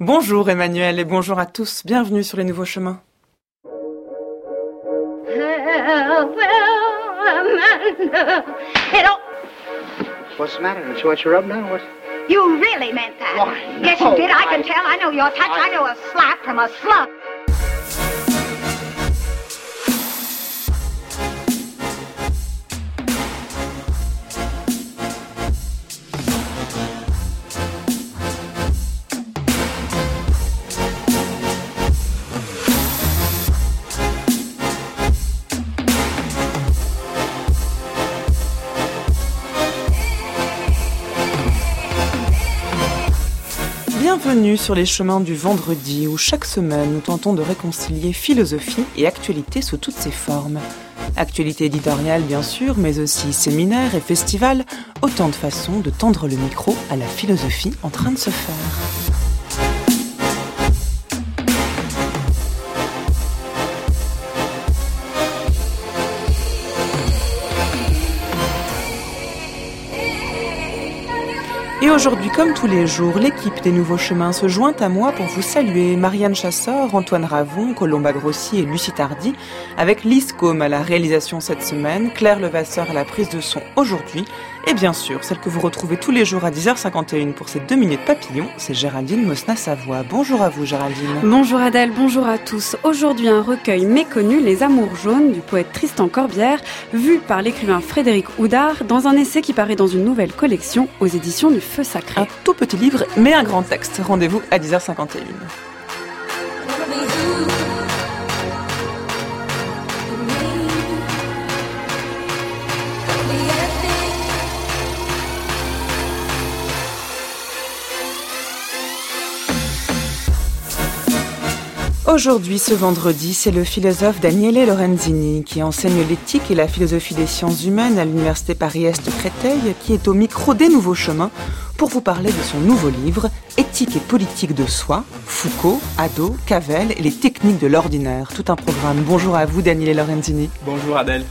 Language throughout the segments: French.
Bonjour Emmanuel et bonjour à tous, bienvenue sur les nouveaux chemins. What's the matter? Don't you want your rub now? What? You really meant that. Why, Yes, no, you did. I I- can tell. I know your touch. I know a slap from a slug. Bienvenue sur les chemins du vendredi où chaque semaine nous tentons de réconcilier philosophie et actualité sous toutes ses formes. Actualité éditoriale bien sûr, mais aussi séminaires et festivals, autant de façons de tendre le micro à la philosophie en train de se faire. Et aujourd'hui, comme tous les jours, l'équipe des Nouveaux Chemins se joint à moi pour vous saluer. Marianne Chassor, Antoine Ravon, Colomba Grossi et Lucie Tardy, avec Lise Côme à la réalisation cette semaine, Claire Levasseur à la prise de son aujourd'hui, et bien sûr, celle que vous retrouvez tous les jours à 10h51 pour ces 2 minutes papillons, c'est Géraldine Mosna-Savoie. Bonjour à vous Géraldine. Bonjour Adèle, bonjour à tous. Aujourd'hui un recueil méconnu, Les Amours jaunes, du poète Tristan Corbière, vu par l'écrivain Frédéric Oudard dans un essai qui paraît dans une nouvelle collection aux éditions du Feu Sacré. Un tout petit livre, mais un grand texte. Rendez-vous à 10h51. Aujourd'hui, ce vendredi, c'est le philosophe Daniele Lorenzini qui enseigne l'éthique et la philosophie des sciences humaines à l'université Paris-Est Créteil qui est au micro des Nouveaux Chemins pour vous parler de son nouveau livre « Éthique et politique de soi, Foucault, Hadot, Cavell et les techniques de l'ordinaire ». Tout un programme. Bonjour à vous Daniele Lorenzini. Bonjour Adèle.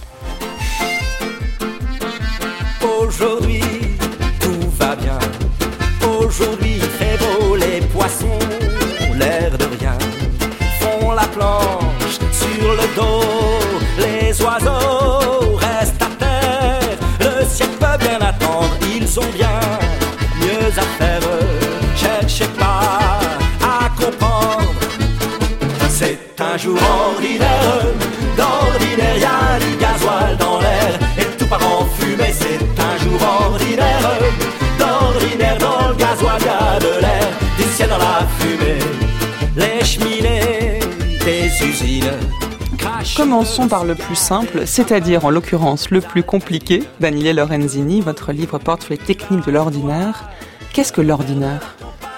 Aujourd'hui, tout va bien. Aujourd'hui, il fait beau, les poissons ont l'air de rien. Font la planche sur le dos, les oiseaux restent à terre. Le ciel peut bien attendre, ils ont bien mieux à faire. Cherchez pas à comprendre. C'est un jour ordinaire, d'ordinaire, y'a du gasoil dans l'air et tout part en fumée. C'est un jour ordinaire, d'ordinaire, dans le gasoil y'a de l'air, du ciel dans la fumée. Les cheminées des usines. Commençons par le plus simple, c'est-à-dire en l'occurrence le plus compliqué. Daniele Lorenzini, votre livre porte sur les techniques de l'ordinaire. Qu'est-ce que l'ordinaire ?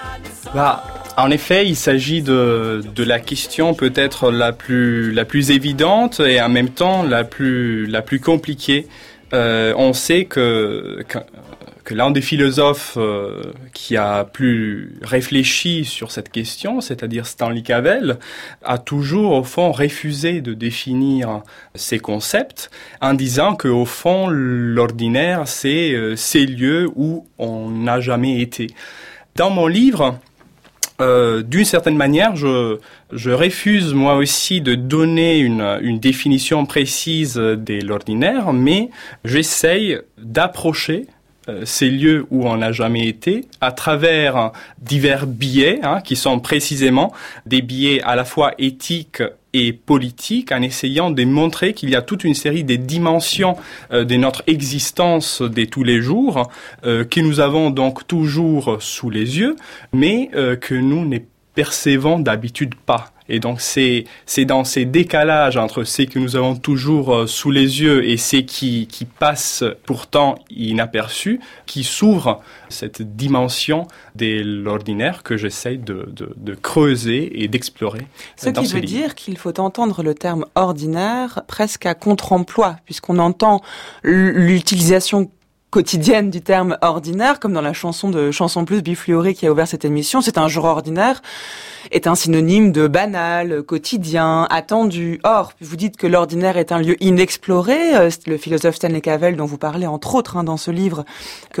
En effet, il s'agit de la question peut-être la plus évidente et en même temps la plus compliquée. On sait que l'un des philosophes qui a plus réfléchi sur cette question, c'est-à-dire Stanley Cavell, a toujours au fond refusé de définir ces concepts en disant que au fond l'ordinaire c'est ces lieux où on n'a jamais été. Dans mon livre, d'une certaine manière, je refuse moi aussi de donner une définition précise de l'ordinaire, mais j'essaye d'approcher ces lieux où on n'a jamais été à travers divers biais qui sont précisément des biais à la fois éthiques et politiques, en essayant de montrer qu'il y a toute une série de dimensions de notre existence de tous les jours que nous avons donc toujours sous les yeux, mais que nous ne percevons d'habitude pas. Et donc c'est dans ces décalages entre ce que nous avons toujours sous les yeux et ce qui passe pourtant inaperçu qui s'ouvre cette dimension de l'ordinaire que j'essaie de creuser et d'explorer. Ce qui veut dire qu'il faut entendre le terme ordinaire presque à contre-emploi, puisqu'on entend l'utilisation quotidienne du terme ordinaire, comme dans la chanson de Chanson Plus Bifluoré qui a ouvert cette émission. C'est un jour ordinaire est un synonyme de banal, quotidien, attendu. Or, vous dites que l'ordinaire est un lieu inexploré. Le philosophe Stanley Cavell, dont vous parlez entre autres dans ce livre, que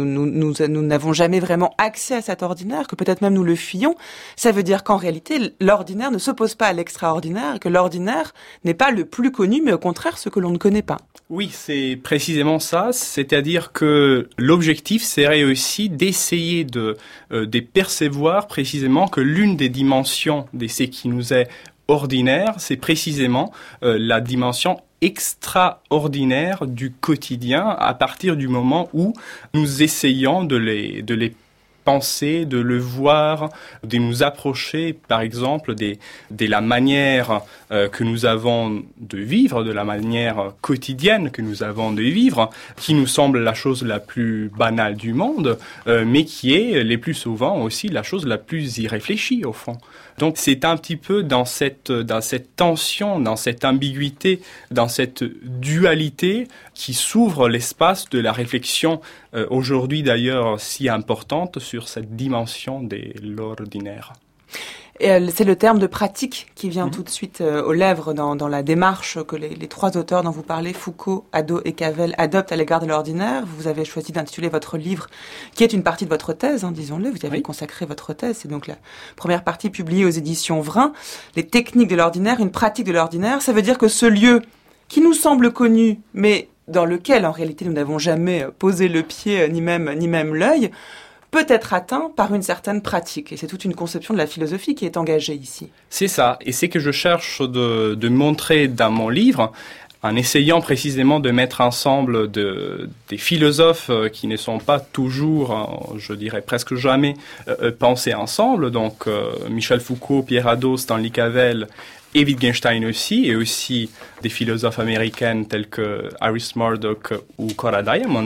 nous n'avons jamais vraiment accès à cet ordinaire, que peut-être même nous le fuyons. Ça veut dire qu'en réalité, l'ordinaire ne s'oppose pas à l'extraordinaire, que l'ordinaire n'est pas le plus connu, mais au contraire ce que l'on ne connaît pas. Oui, c'est précisément ça. C'est-à-dire que l'objectif serait aussi d'essayer de percevoir précisément que l'une des dimensions de ce qui nous est ordinaire, c'est précisément la dimension extraordinaire du quotidien à partir du moment où nous essayons de les penser, de le voir, de nous approcher, par exemple, de la manière que nous avons de vivre, de la manière quotidienne que nous avons de vivre, qui nous semble la chose la plus banale du monde, mais qui est, les plus souvent, aussi la chose la plus irréfléchie, au fond. Donc, c'est un petit peu dans cette tension, dans cette ambiguïté, dans cette dualité qui s'ouvre l'espace de la réflexion, aujourd'hui d'ailleurs si importante, sur cette dimension de l'ordinaire. Et c'est le terme de pratique qui vient tout de suite aux lèvres dans la démarche que les trois auteurs dont vous parlez, Foucault, Hadot et Cavell, adoptent à l'égard de l'ordinaire. Vous avez choisi d'intituler votre livre, qui est une partie de votre thèse, disons-le. Vous avez consacré votre thèse. C'est donc la première partie publiée aux éditions Vrin. Les techniques de l'ordinaire, une pratique de l'ordinaire. Ça veut dire que ce lieu qui nous semble connu, mais dans lequel en réalité nous n'avons jamais posé le pied ni même l'œil, peut être atteint par une certaine pratique. Et c'est toute une conception de la philosophie qui est engagée ici. C'est ça. Et c'est que je cherche de montrer dans mon livre, en essayant précisément de mettre ensemble des philosophes qui ne sont pas toujours, je dirais presque jamais, pensés ensemble. Donc Michel Foucault, Pierre Hadot, Stanley Cavell, et Wittgenstein aussi, et aussi des philosophes américaines tels que Iris Murdoch ou Cora Diamond,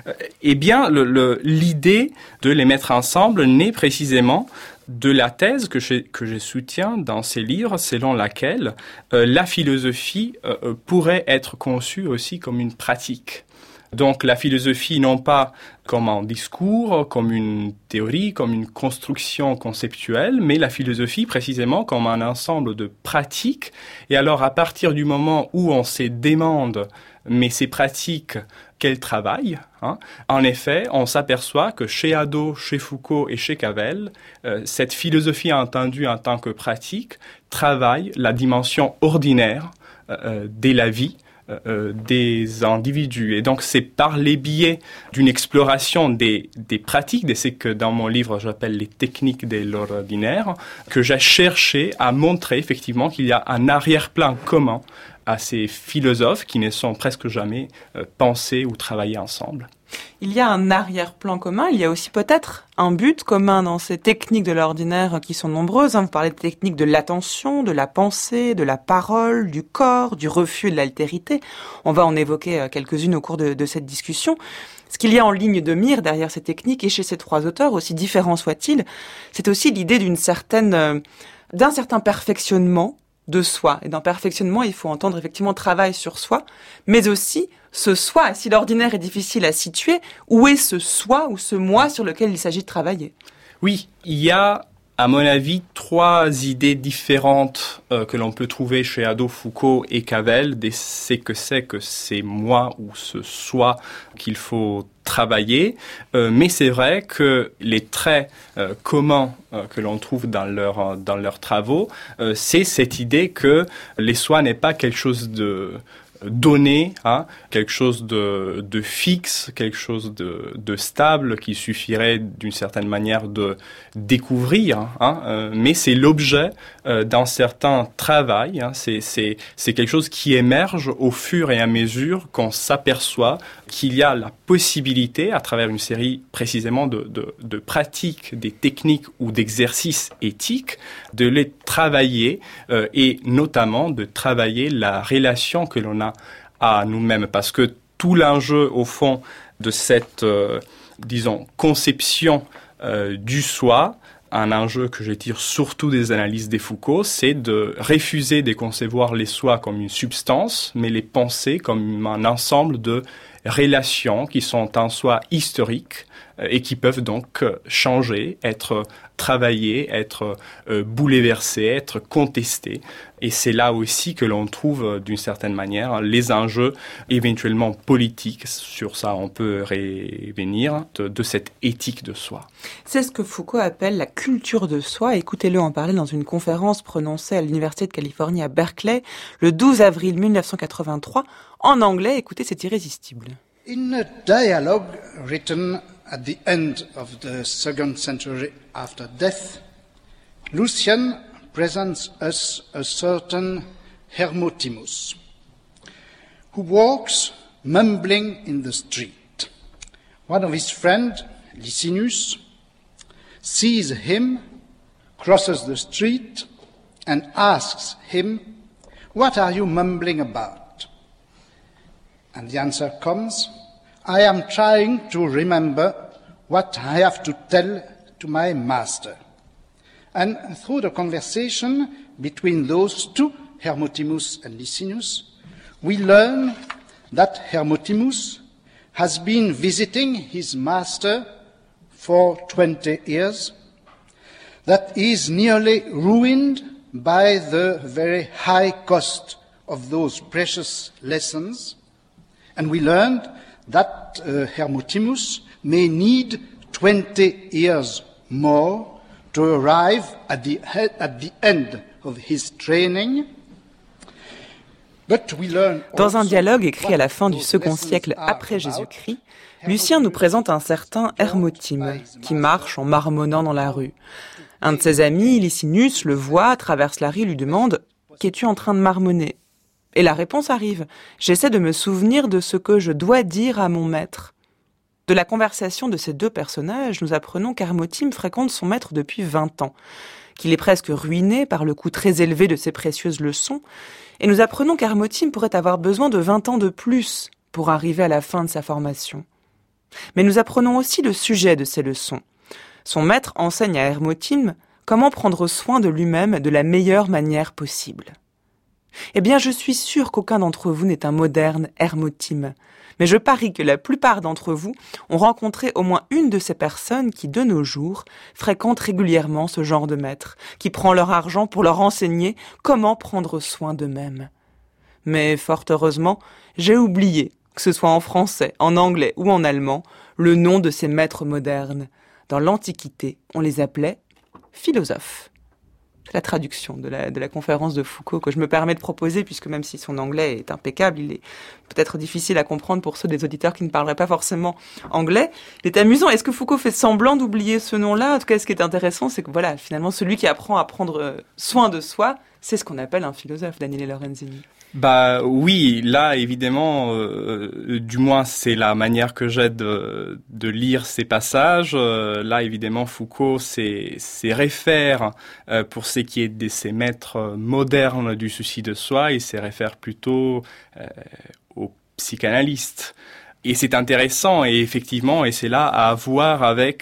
eh bien, l'idée de les mettre ensemble naît précisément de la thèse que je soutiens dans ces livres, selon laquelle la philosophie pourrait être conçue aussi comme une pratique. Donc la philosophie non pas comme un discours, comme une théorie, comme une construction conceptuelle, mais la philosophie précisément comme un ensemble de pratiques. Et alors à partir du moment où on se demande, mais ces pratiques, quel travail, en effet, on s'aperçoit que chez Hadot, chez Foucault et chez Cavell, cette philosophie entendue en tant que pratique travaille la dimension ordinaire de la vie, des individus. Et donc, c'est par les biais d'une exploration des pratiques, de ce que dans mon livre j'appelle les techniques de l'ordinaire, que j'ai cherché à montrer effectivement qu'il y a un arrière-plan commun à ces philosophes qui ne sont presque jamais pensés ou travaillés ensemble. Il y a un arrière-plan commun, il y a aussi peut-être un but commun dans ces techniques de l'ordinaire qui sont nombreuses. Vous parlez de techniques de l'attention, de la pensée, de la parole, du corps, du refus et de l'altérité. On va en évoquer quelques-unes au cours de cette discussion. Ce qu'il y a en ligne de mire derrière ces techniques et chez ces trois auteurs, aussi différents soient-ils, c'est aussi l'idée d'un certain perfectionnement de soi. Et dans perfectionnement, il faut entendre effectivement travail sur soi, mais aussi ce soi. Si l'ordinaire est difficile à situer, où est ce soi ou ce moi sur lequel il s'agit de travailler? Oui, il y a, à mon avis, trois idées différentes que l'on peut trouver chez Hadot, Foucault et Cavell, de ce que c'est moi ou ce soi qu'il faut travailler, mais c'est vrai que les traits communs que l'on trouve dans leurs travaux, c'est cette idée que les soi n'est pas quelque chose de donné, quelque chose de fixe, quelque chose de stable qui suffirait d'une certaine manière de découvrir, mais c'est l'objet d'un certain travail, c'est quelque chose qui émerge au fur et à mesure qu'on s'aperçoit qu'il y a la possibilité, à travers une série précisément de pratiques, des techniques ou d'exercices éthiques, de les travailler et notamment de travailler la relation que l'on a à nous-mêmes. Parce que tout l'enjeu, au fond, de cette, conception du soi, un enjeu que je tire surtout des analyses des Foucault, c'est de refuser de concevoir les soi comme une substance, mais les penser comme un ensemble de relations qui sont en soi historiques et qui peuvent donc changer, être travaillées, être bouleversées, être contestées. Et c'est là aussi que l'on trouve, d'une certaine manière, les enjeux éventuellement politiques. Sur ça, on peut revenir de cette éthique de soi. C'est ce que Foucault appelle la culture de soi. Écoutez-le en parler dans une conférence prononcée à l'Université de Californie à Berkeley le 12 avril 1983. En anglais, écoutez, c'est irrésistible. In a dialogue written at the end of the 2nd century after death, Lucian presents us a certain Hermotimus, who walks mumbling in the street. One of his friends, Licinius, sees him, crosses the street, and asks him, "What are you mumbling about?" And the answer comes, "I am trying to remember what I have to tell to my master." And through the conversation between those two, Hermotimus and Licinius, we learn that Hermotimus has been visiting his master for 20 years, that he is nearly ruined by the very high cost of those precious lessons, and we learned that Hermotimus may need 20 years more to arrive at the end of his training. Dans un dialogue écrit à la fin du second siècle après Jésus-Christ, Lucien nous présente un certain Hermotime qui marche en marmonnant dans la rue. Un de ses amis, Licinius, le voit, traverse la rue et lui demande « Qu'es-tu en train de marmonner ?» Et la réponse arrive « J'essaie de me souvenir de ce que je dois dire à mon maître. » De la conversation de ces deux personnages, nous apprenons qu'Hermotime fréquente son maître depuis 20 ans, qu'il est presque ruiné par le coût très élevé de ses précieuses leçons, et nous apprenons qu'Hermotime pourrait avoir besoin de 20 ans de plus pour arriver à la fin de sa formation. Mais nous apprenons aussi le sujet de ces leçons. Son maître enseigne à Hermotime comment prendre soin de lui-même de la meilleure manière possible. Eh bien, je suis sûr qu'aucun d'entre vous n'est un moderne Hermotime, mais je parie que la plupart d'entre vous ont rencontré au moins une de ces personnes qui, de nos jours, fréquentent régulièrement ce genre de maître, qui prend leur argent pour leur enseigner comment prendre soin d'eux-mêmes. Mais fort heureusement, j'ai oublié, que ce soit en français, en anglais ou en allemand, le nom de ces maîtres modernes. Dans l'Antiquité, on les appelait philosophes. C'est la traduction de la conférence de Foucault que je me permets de proposer, puisque même si son anglais est impeccable, il est peut-être difficile à comprendre pour ceux des auditeurs qui ne parleraient pas forcément anglais. Il est amusant. Est-ce que Foucault fait semblant d'oublier ce nom-là ? En tout cas, ce qui est intéressant, c'est que voilà, finalement, celui qui apprend à prendre soin de soi, c'est ce qu'on appelle un philosophe, Daniele Lorenzini. Bah oui, là évidemment, du moins c'est la manière que j'ai de lire ces passages. Là évidemment Foucault s'est réfère pour ce qui est de ces maîtres modernes du souci de soi, il s'est réfère plutôt aux psychanalystes. Et c'est intéressant et effectivement, et c'est là à voir avec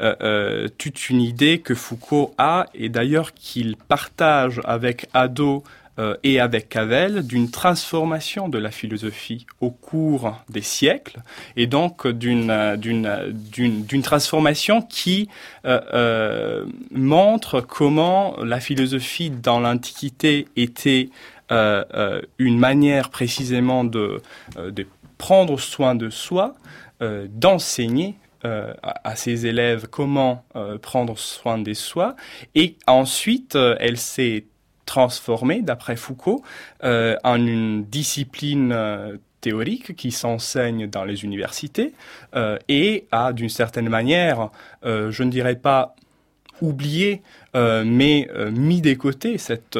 toute une idée que Foucault a et d'ailleurs qu'il partage avec Hadot et avec Cavell d'une transformation de la philosophie au cours des siècles et donc d'une transformation qui montre comment la philosophie dans l'Antiquité était une manière précisément de prendre soin de soi, d'enseigner à ses élèves comment prendre soin de soi et ensuite elle s'est transformée, d'après Foucault, en une discipline théorique qui s'enseigne dans les universités et a, d'une certaine manière, je ne dirais pas oublié, mais mis de côté cette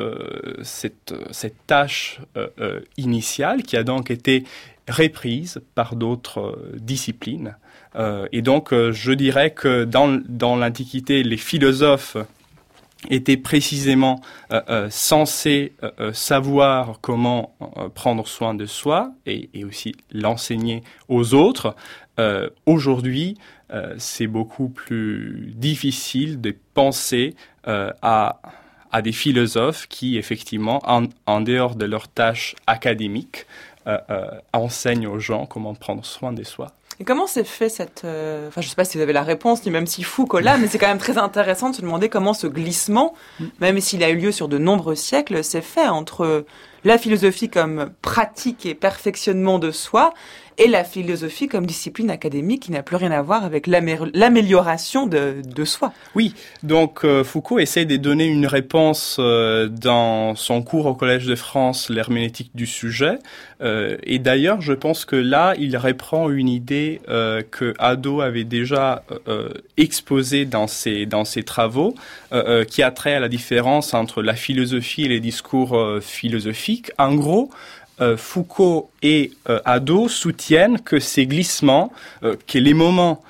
tâche initiale qui a donc été reprise par d'autres disciplines. Et donc, je dirais que dans l'Antiquité, les philosophes étaient précisément censés savoir comment prendre soin de soi et aussi l'enseigner aux autres. Aujourd'hui, c'est beaucoup plus difficile de penser à des philosophes qui, effectivement, en dehors de leurs tâches académiques, enseigne aux gens comment prendre soin de soi. Et comment s'est fait cette... Enfin, je sais pas si vous avez la réponse, ni même si Foucault l'a, mais c'est quand même très intéressant de se demander comment ce glissement, même s'il a eu lieu sur de nombreux siècles, s'est fait entre la philosophie comme pratique et perfectionnement de soi et la philosophie comme discipline académique qui n'a plus rien à voir avec l'amélioration de soi. Oui, donc Foucault essaie de donner une réponse dans son cours au Collège de France, l'herméneutique du sujet. Et d'ailleurs, je pense que là, il reprend une idée que Hadot avait déjà exposée dans ses travaux, qui a trait à la différence entre la philosophie et les discours philosophiques. En gros, Foucault et Hadot soutiennent que ces glissements, que les moments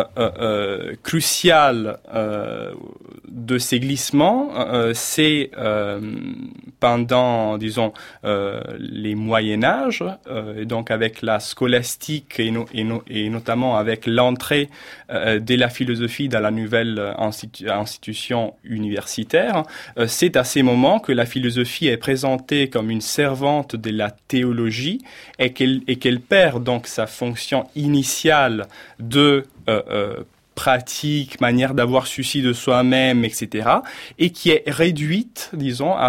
crucial de ces glissements, c'est pendant, disons, les Moyen-Âge, et donc avec la scolastique et notamment avec l'entrée de la philosophie dans la nouvelle institution universitaire. C'est à ces moments que la philosophie est présentée comme une servante de la théologie et qu'elle perd donc sa fonction initiale de pratique, manière d'avoir souci de soi-même, etc., et qui est réduite, disons, à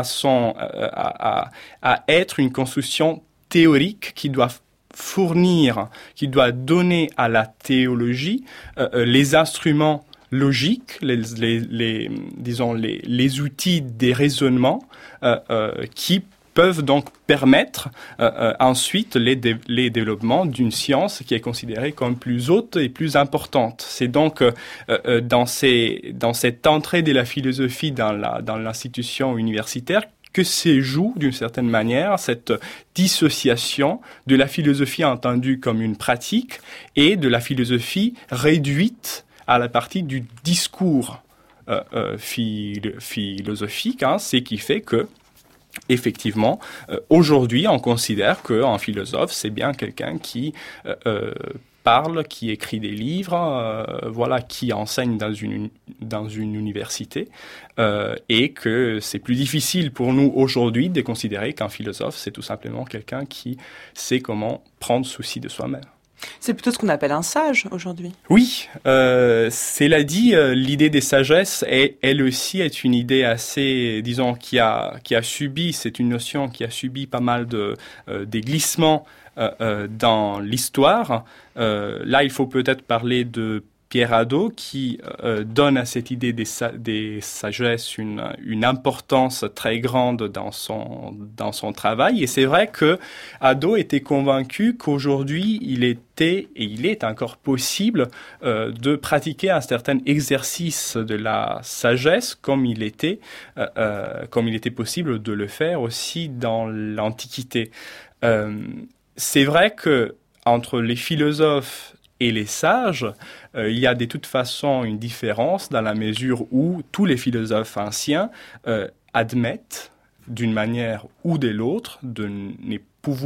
être une construction théorique qui doit fournir, qui doit donner à la théologie les instruments logiques, les outils des raisonnements qui peuvent donc permettre ensuite les développements d'une science qui est considérée comme plus haute et plus importante. C'est donc dans cette entrée de la philosophie dans l'institution universitaire que se joue d'une certaine manière cette dissociation de la philosophie entendue comme une pratique et de la philosophie réduite à la partie du discours philosophique, ce qui fait que effectivement, aujourd'hui, on considère qu'un philosophe, c'est bien quelqu'un qui parle, qui écrit des livres, qui enseigne dans une université, et que c'est plus difficile pour nous aujourd'hui de considérer qu'un philosophe, c'est tout simplement quelqu'un qui sait comment prendre souci de soi-même. C'est plutôt ce qu'on appelle un sage aujourd'hui. Oui, cela dit, l'idée des sagesses, elle aussi est une idée assez, disons, qui a subi, c'est une notion qui a subi pas mal des glissements dans l'histoire. Là, il faut peut-être parler de Pierre Hadot qui donne à cette idée des sagesses une importance très grande dans son travail. Et c'est vrai que Hadot était convaincu qu'aujourd'hui il est encore possible de pratiquer un certain exercice de la sagesse comme il était possible de le faire aussi dans l'Antiquité. C'est vrai que entre les philosophes et les sages, il y a de toute façon une différence dans la mesure où tous les philosophes anciens admettent d'une manière ou de l'autre de ne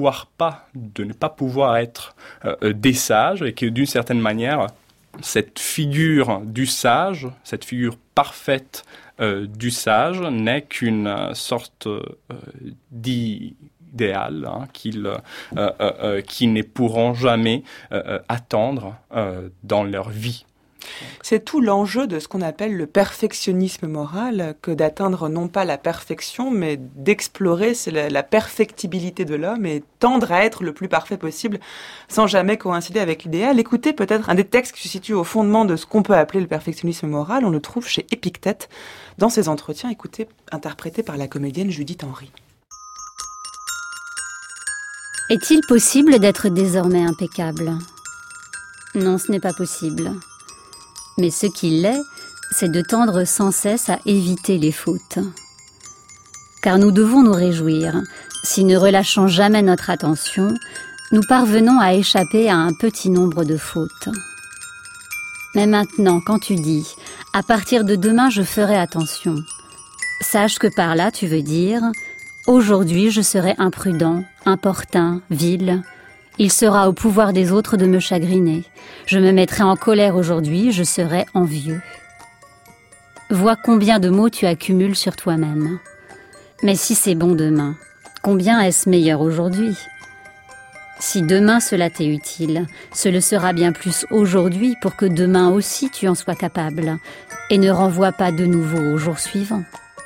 pas pouvoir être des sages et que d'une certaine manière, cette figure du sage, cette figure parfaite du sage n'est qu'une sorte d'idéal qui ne pourront jamais atteindre dans leur vie. C'est tout l'enjeu de ce qu'on appelle le perfectionnisme moral, que d'atteindre non pas la perfection, mais d'explorer la perfectibilité de l'homme et tendre à être le plus parfait possible sans jamais coïncider avec l'idéal. Écoutez peut-être un des textes qui se situe au fondement de ce qu'on peut appeler le perfectionnisme moral. On le trouve chez Épictète dans ses entretiens, écoutez, interprété par la comédienne Judith Henry. Est-il possible d'être désormais impeccable ? Non, ce n'est pas possible. Mais ce qui l'est, c'est de tendre sans cesse à éviter les fautes. Car nous devons nous réjouir, si ne relâchant jamais notre attention, nous parvenons à échapper à un petit nombre de fautes. Mais maintenant, quand tu dis « à partir de demain, je ferai attention », sache que par là, tu veux dire « aujourd'hui, je serai imprudent, importun, vil ». Il sera au pouvoir des autres de me chagriner. Je me mettrai en colère aujourd'hui, je serai envieux. Vois combien de mots tu accumules sur toi-même. Mais si c'est bon demain, combien est-ce meilleur aujourd'hui ? Si demain cela t'est utile, ce le sera bien plus aujourd'hui pour que demain aussi tu en sois capable, et ne renvoie pas de nouveau au jour suivant.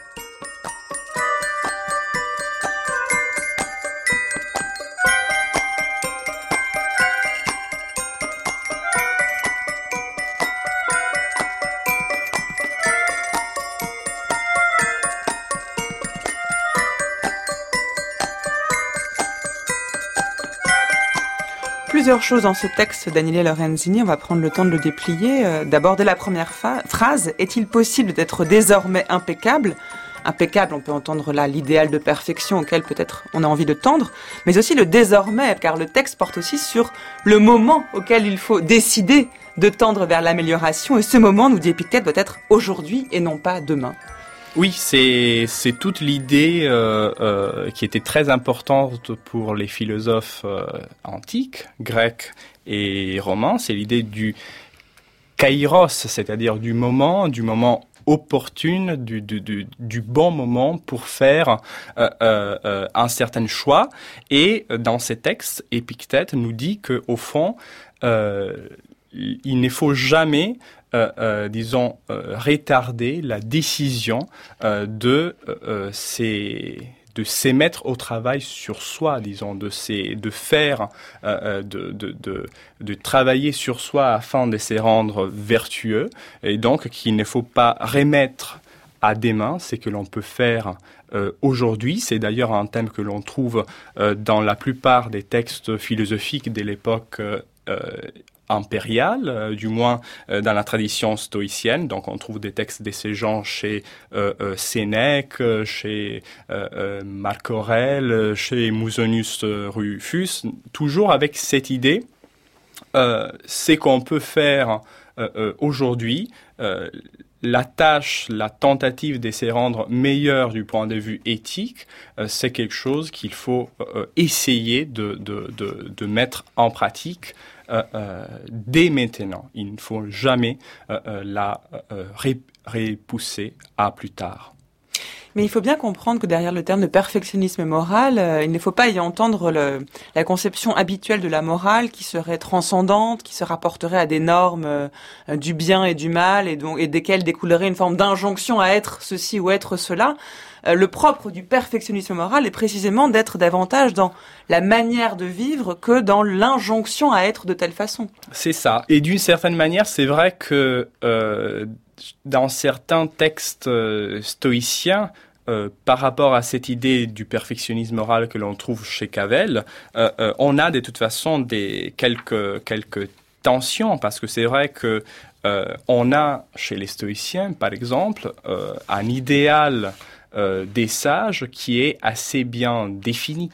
Plusieurs choses dans ce texte d'Aniele Lorenzini, on va prendre le temps de le déplier. D'abord, dès la première phrase, est-il possible d'être désormais impeccable ? Impeccable, on peut entendre là l'idéal de perfection auquel peut-être on a envie de tendre, mais aussi le désormais, car le texte porte aussi sur le moment auquel il faut décider de tendre vers l'amélioration, et ce moment, nous dit Épictète, doit être aujourd'hui et non pas demain. Oui, c'est toute l'idée qui était très importante pour les philosophes antiques, grecs et romains. C'est l'idée du kairos, c'est-à-dire du moment opportun, du bon moment pour faire un certain choix. Et dans ces textes, Épictète nous dit que au fond, il ne faut jamais retarder la décision de s'émettre au travail sur soi, de travailler sur soi afin de se rendre vertueux, et donc qu'il ne faut pas remettre à demain ce que l'on peut faire aujourd'hui. C'est d'ailleurs un thème que l'on trouve dans la plupart des textes philosophiques de l'époque impériale, du moins dans la tradition stoïcienne. Donc on trouve des textes de ces gens chez Sénèque, chez Marc Aurèle, chez Musonius Rufus, toujours avec cette idée, c'est qu'on peut faire aujourd'hui, la tâche, la tentative de se rendre meilleur du point de vue éthique, c'est quelque chose qu'il faut essayer de mettre en pratique dès maintenant. Il ne faut jamais la repousser à plus tard. Mais il faut bien comprendre que derrière le terme de perfectionnisme moral, il ne faut pas y entendre la conception habituelle de la morale qui serait transcendante, qui se rapporterait à des normes du bien et du mal et desquelles découlerait une forme d'injonction à être ceci ou être cela. Le propre du perfectionnisme moral est précisément d'être davantage dans la manière de vivre que dans l'injonction à être de telle façon. C'est ça. Et d'une certaine manière, c'est vrai que dans certains textes stoïciens, par rapport à cette idée du perfectionnisme moral que l'on trouve chez Cavell, on a de toute façon quelques tensions, parce que c'est vrai que on a chez les stoïciens, par exemple, un idéal des sages qui est assez bien défini.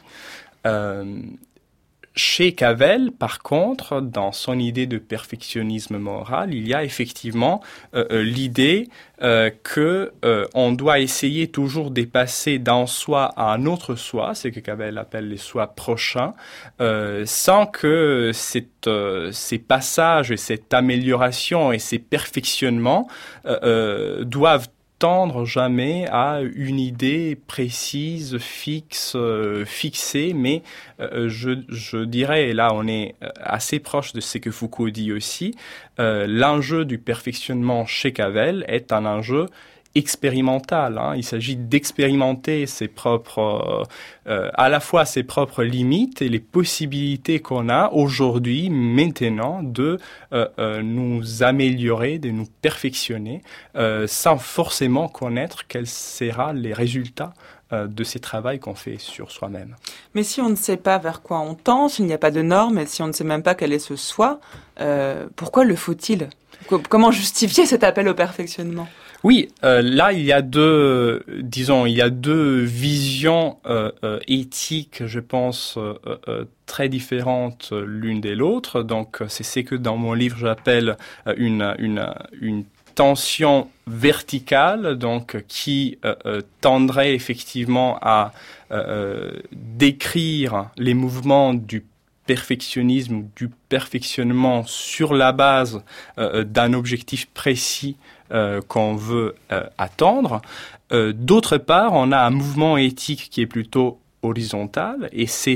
Chez Cavell, par contre, dans son idée de perfectionnisme moral, il y a effectivement l'idée que on doit essayer toujours de passer d'un soi à un autre soi, c'est ce que Cavell appelle les soi prochains, sans que ces passages et cette amélioration et ces perfectionnements doivent tendre jamais à une idée précise, fixée, mais je dirais, et là on est assez proche de ce que Foucault dit aussi, l'enjeu du perfectionnement chez Cavell est un enjeu expérimental. Il s'agit d'expérimenter ses propres, à la fois ses propres limites et les possibilités qu'on a aujourd'hui, maintenant, de nous améliorer, de nous perfectionner, sans forcément connaître quels seront les résultats de ces travaux qu'on fait sur soi-même. Mais si on ne sait pas vers quoi on tend, s'il n'y a pas de normes, et si on ne sait même pas quel est ce soi, pourquoi le faut-il ? Comment justifier cet appel au perfectionnement ? Oui, là il y a deux visions éthiques, je pense, très différentes l'une de l'autre. Donc c'est ce que dans mon livre j'appelle une tension verticale, donc qui tendrait effectivement à décrire les mouvements du perfectionnisme ou du perfectionnement sur la base d'un objectif précis qu'on veut atteindre. D'autre part, on a un mouvement éthique qui est plutôt horizontal, et c'est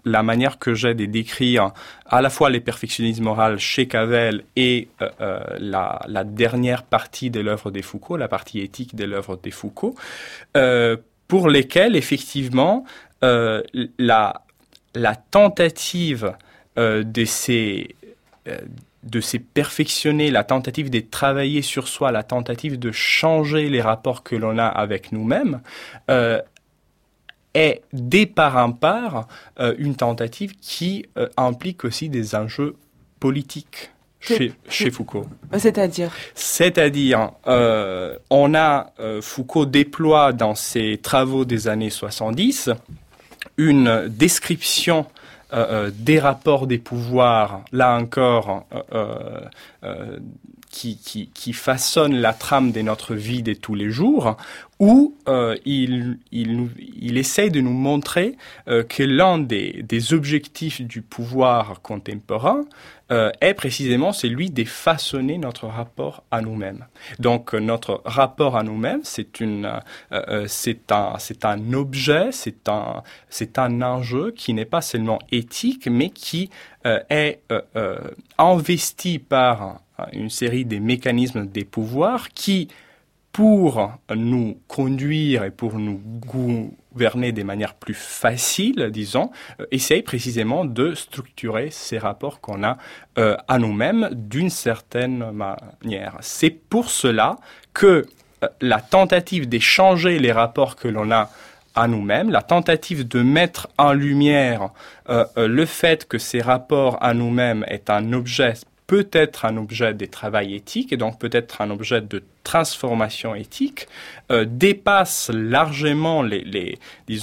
la manière que j'ai de décrire à la fois les perfectionnismes moraux chez Cavell et la dernière partie de l'œuvre de Foucault, la partie éthique de l'œuvre de Foucault, pour lesquels effectivement la tentative de se perfectionner, la tentative de travailler sur soi, la tentative de changer les rapports que l'on a avec nous-mêmes, est dès part en part une tentative qui implique aussi des enjeux politiques chez Foucault. C'est-à-dire, Foucault déploie dans ses travaux des années 70 une description des rapports des pouvoirs, là encore, qui façonnent la trame de notre vie de tous les jours, où il essaye de nous montrer que l'un des objectifs du pouvoir contemporain est précisément celui de façonner notre rapport à nous-mêmes. Donc notre rapport à nous-mêmes, c'est un objet, c'est un enjeu qui n'est pas seulement éthique, mais qui est investi par une série de mécanismes des pouvoirs qui, pour nous conduire et pour nous gouverner de manière plus facile, disons, essaye précisément de structurer ces rapports qu'on a à nous-mêmes d'une certaine manière. C'est pour cela que la tentative d'échanger les rapports que l'on a à nous-mêmes, la tentative de mettre en lumière le fait que ces rapports à nous-mêmes est un objet, peut-être un objet de travail éthique et donc peut-être un objet de transformation éthique, dépasse largement les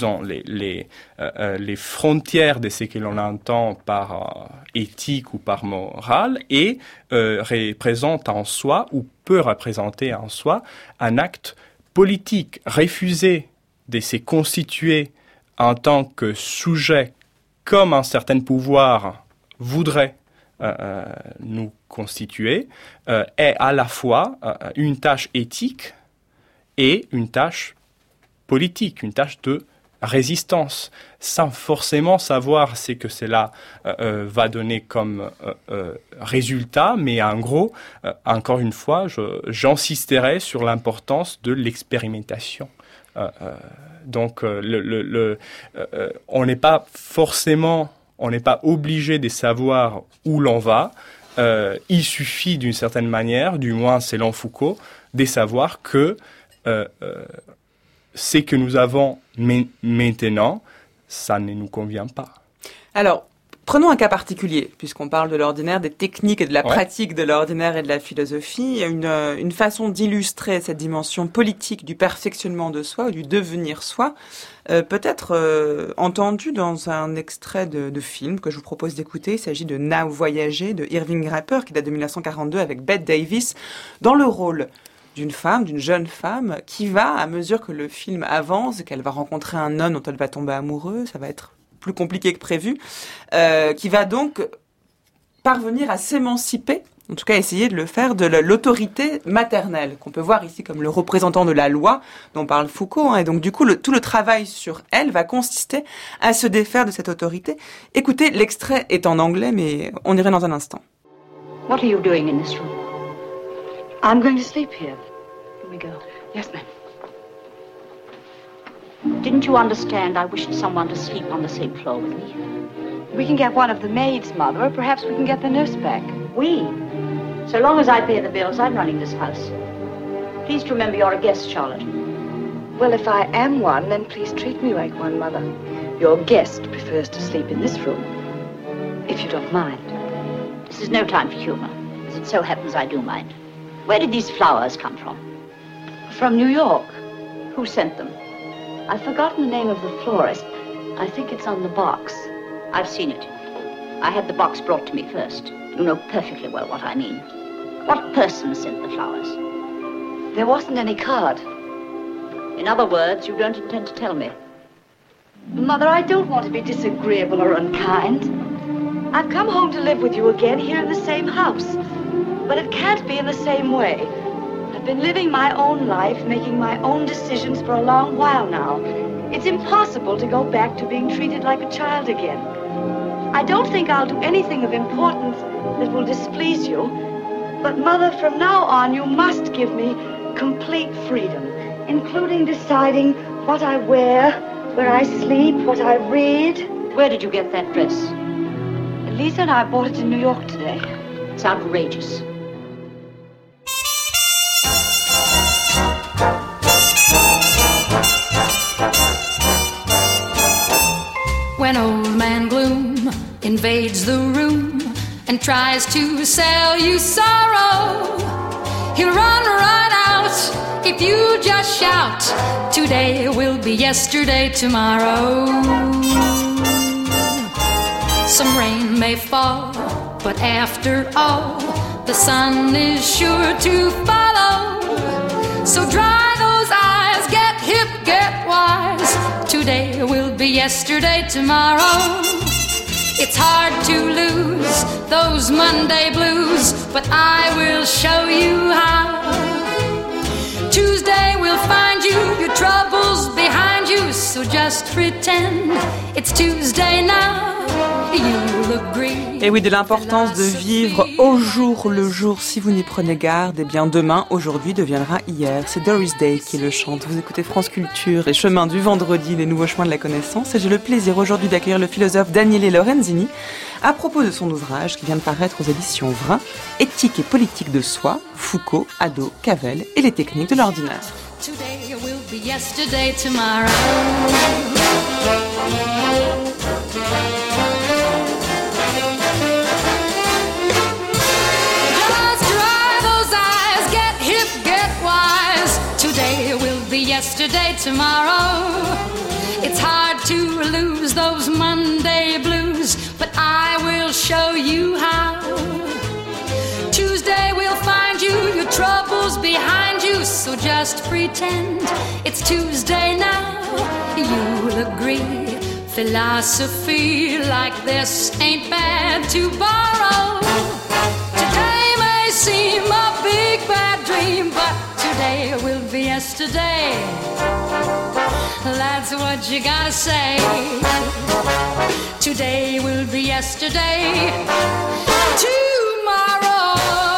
frontières de ce que l'on entend par éthique ou par morale et représente en soi ou peut représenter en soi un acte politique. Refuser de se constituer en tant que sujet comme un certain pouvoir voudrait nous constituer est à la fois une tâche éthique et une tâche politique, une tâche de résistance, sans forcément savoir ce que cela va donner comme résultat, mais en gros, encore une fois, j'insisterai sur l'importance de l'expérimentation. Donc, on n'est pas forcément... On n'est pas obligé de savoir où l'on va. Il suffit d'une certaine manière, du moins selon Foucault, de savoir que ce que nous avons maintenant, ça ne nous convient pas. Alors, prenons un cas particulier, puisqu'on parle de l'ordinaire, des techniques et de la pratique de l'ordinaire et de la philosophie. Il y a une façon d'illustrer cette dimension politique du perfectionnement de soi ou du devenir soi, peut-être entendu dans un extrait de film que je vous propose d'écouter. Il s'agit de Now Voyager de Irving Rapper, qui date de 1942 avec Bette Davis, dans le rôle d'une jeune femme, qui va, à mesure que le film avance, qu'elle va rencontrer un homme dont elle va tomber amoureuse, ça va être plus compliqué que prévu, qui va donc parvenir à s'émanciper, en tout cas essayer de le faire, de l'autorité maternelle, qu'on peut voir ici comme le représentant de la loi dont parle Foucault. Et donc du coup, tout le travail sur elle va consister à se défaire de cette autorité. Écoutez, l'extrait est en anglais, mais on irait dans un instant. What are you doing in this room? I'm going to sleep here. Here we go. Yes, ma'am. Didn't you understand I wished someone to sleep on the same floor with me? We can get one of the maids, Mother, or perhaps we can get the nurse back. We? So long as I pay the bills, I'm running this house. Please remember you're a guest, Charlotte. Well, if I am one, then please treat me like one, Mother. Your guest prefers to sleep in this room, if you don't mind. This is no time for humor. As it so happens, I do mind. Where did these flowers come from? From New York. Who sent them? I've forgotten the name of the florist. I think it's on the box. I've seen it. I had the box brought to me first. You know perfectly well what I mean. What person sent the flowers? There wasn't any card. In other words, you don't intend to tell me. Mother, I don't want to be disagreeable or unkind. I've come home to live with you again here in the same house. But it can't be in the same way. I've been living my own life, making my own decisions for a long while now. It's impossible to go back to being treated like a child again. I don't think I'll do anything of importance that will displease you. But, Mother, from now on, you must give me complete freedom, including deciding what I wear, where I sleep, what I read. Where did you get that dress? Lisa and I bought it in New York today. It's outrageous. When old man gloom invades the room and tries to sell you sorrow, he'll run right out if you just shout, today will be yesterday tomorrow. Some rain may fall, but after all, the sun is sure to follow. So dry those eyes, get hip, get wise, today will be yesterday tomorrow. It's hard to lose those Monday blues, but I will show you how. Tuesday will find you, your troubles behind you, so just pretend it's Tuesday now. You'll agree. Et oui, de l'importance de vivre au jour le jour si vous n'y prenez garde. Eh bien, demain, aujourd'hui deviendra hier. C'est Doris Day qui le chante. Vous écoutez France Culture, les chemins du vendredi, les nouveaux chemins de la connaissance. Et j'ai le plaisir aujourd'hui d'accueillir le philosophe Daniele Lorenzini à propos de son ouvrage qui vient de paraître aux éditions Vrin, Éthique et politique de soi, Foucault, Hadot, Cavell et les techniques de l'ordinaire. Today will be yesterday tomorrow. Yesterday, tomorrow. It's hard to lose those Monday blues, but I will show you how. Tuesday will find you, your troubles behind you, so just pretend it's Tuesday now. You'll agree, philosophy like this ain't bad to borrow. Today may seem a big bad dream, but today will be yesterday. That's what you gotta say. Today will be yesterday. Tomorrow.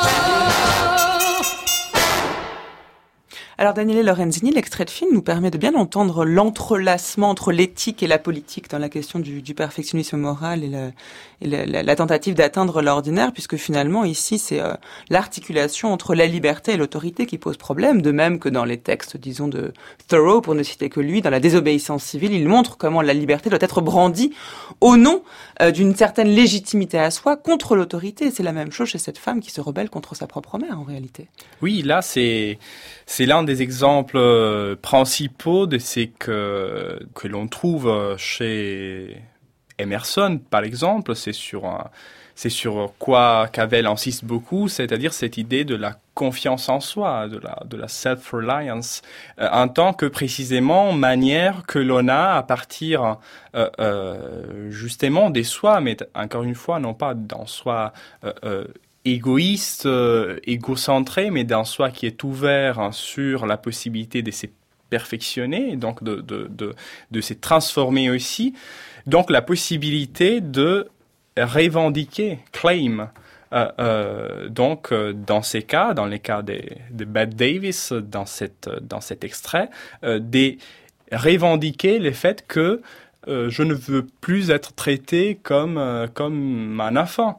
Alors Daniele Lorenzini, l'extrait de film nous permet de bien entendre l'entrelacement entre l'éthique et la politique dans la question du perfectionnisme moral et la tentative d'atteindre l'ordinaire, puisque finalement ici c'est l'articulation entre la liberté et l'autorité qui pose problème, de même que dans les textes, disons, de Thoreau, pour ne citer que lui, dans la désobéissance civile, il montre comment la liberté doit être brandie au nom d'une certaine légitimité à soi contre l'autorité. C'est la même chose chez cette femme qui se rebelle contre sa propre mère en réalité. Oui, là c'est l'un des exemples principaux de ce que l'on trouve chez Emerson, par exemple. C'est sur quoi Cavell insiste beaucoup, c'est-à-dire cette idée de la confiance en soi, de la self-reliance, en tant que précisément manière que l'on a à partir justement des soi, mais encore une fois, non pas d'un soi égoïste, égocentré, mais d'un soi qui est ouvert sur la possibilité de se perfectionner, donc de se transformer aussi. Donc la possibilité de revendiquer, claim. Donc dans ces cas, dans les cas de Bette Davis, dans cet extrait, de revendiquer le fait que je ne veux plus être traité comme un enfant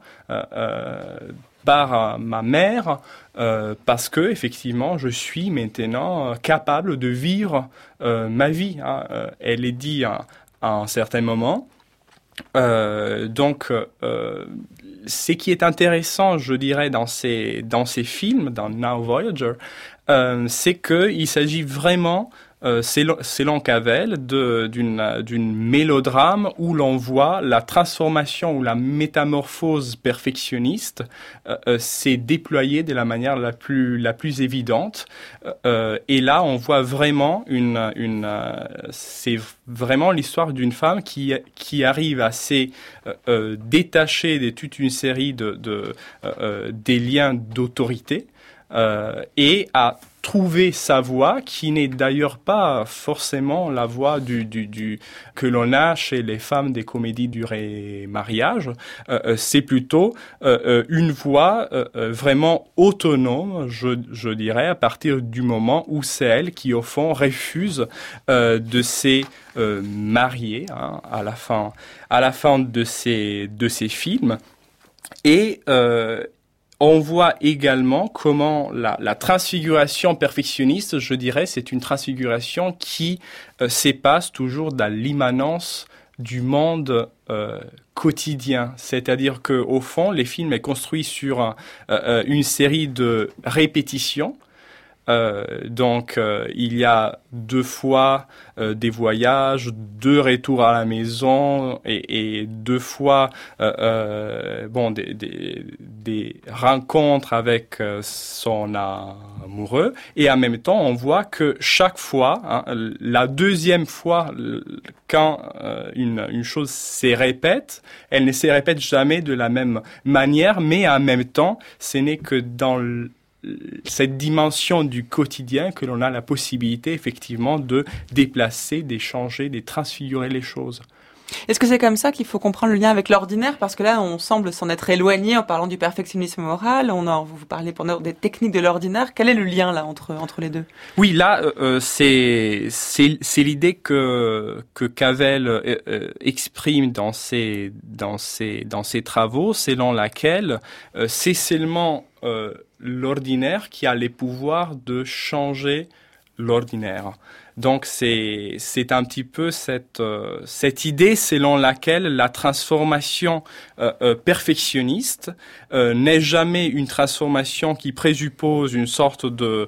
par ma mère, parce que effectivement je suis maintenant capable de vivre ma vie. Elle est dit à un certain moment. Donc, ce qui est intéressant, je dirais, dans ces films, dans Now Voyager, c'est qu'il s'agit vraiment, selon Cavell, d'une mélodrame où l'on voit la transformation ou la métamorphose perfectionniste s'est déployée de la manière la plus évidente. Et là, on voit vraiment c'est vraiment l'histoire d'une femme qui arrive à se détacher de toute une série des liens d'autorité. et à trouver sa voie, qui n'est d'ailleurs pas forcément la voie que l'on a chez les femmes des comédies du mariage. C'est plutôt une voie vraiment autonome, je dirais, à partir du moment où c'est elle qui, au fond, refuse de se marier à la fin de ces films. Et on voit également comment la transfiguration perfectionniste, je dirais, c'est une transfiguration qui s'épasse toujours dans l'immanence du monde quotidien. C'est-à-dire que, au fond, les films sont construits sur une série de répétitions. Donc, il y a 2 fois des voyages, 2 retours à la maison et 2 fois des rencontres avec son amoureux. Et en même temps, on voit que chaque fois, la deuxième fois, quand une chose se répète, elle ne se répète jamais de la même manière, mais en même temps, ce n'est que dans cette dimension du quotidien que l'on a la possibilité effectivement de déplacer, d'échanger, de transfigurer les choses. Est-ce que c'est comme ça qu'il faut comprendre le lien avec l'ordinaire? Parce que là, on semble s'en être éloigné en parlant du perfectionnisme moral. Vous parlez pendant des techniques de l'ordinaire. Quel est le lien là entre les deux? Oui, là, c'est l'idée que Cavell exprime dans ses travaux, selon laquelle c'est seulement l'ordinaire qui a les pouvoirs de changer l'ordinaire. Donc c'est un petit peu cette idée selon laquelle la transformation perfectionniste n'est jamais une transformation qui présuppose une sorte de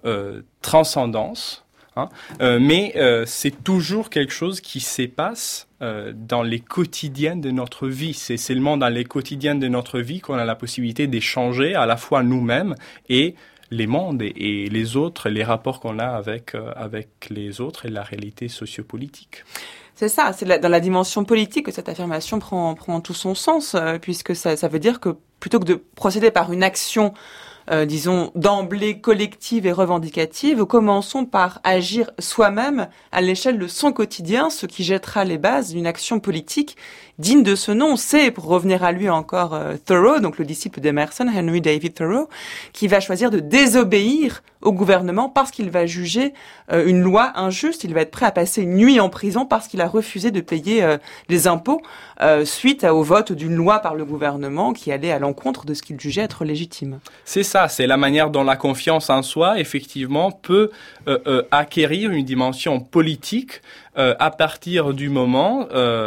transcendance, mais c'est toujours quelque chose qui se passe dans les quotidiens de notre vie. C'est seulement dans les quotidiens de notre vie qu'on a la possibilité d'échanger à la fois nous-mêmes et les mondes et les autres, les rapports qu'on a avec les autres et la réalité sociopolitique. C'est ça, c'est dans la dimension politique que cette affirmation prend tout son sens, puisque ça veut dire que plutôt que de procéder par une action disons, d'emblée collective et revendicative, commençons par agir soi-même à l'échelle de son quotidien, ce qui jettera les bases d'une action politique digne de ce nom. C'est, pour revenir à lui encore, Thoreau, donc le disciple d'Emerson, Henry David Thoreau, qui va choisir de désobéir au gouvernement parce qu'il va juger une loi injuste. Il va être prêt à passer une nuit en prison parce qu'il a refusé de payer les impôts suite au vote d'une loi par le gouvernement qui allait à l'encontre de ce qu'il jugeait être légitime. C'est ça, c'est la manière dont la confiance en soi, effectivement, peut acquérir une dimension politique à partir du moment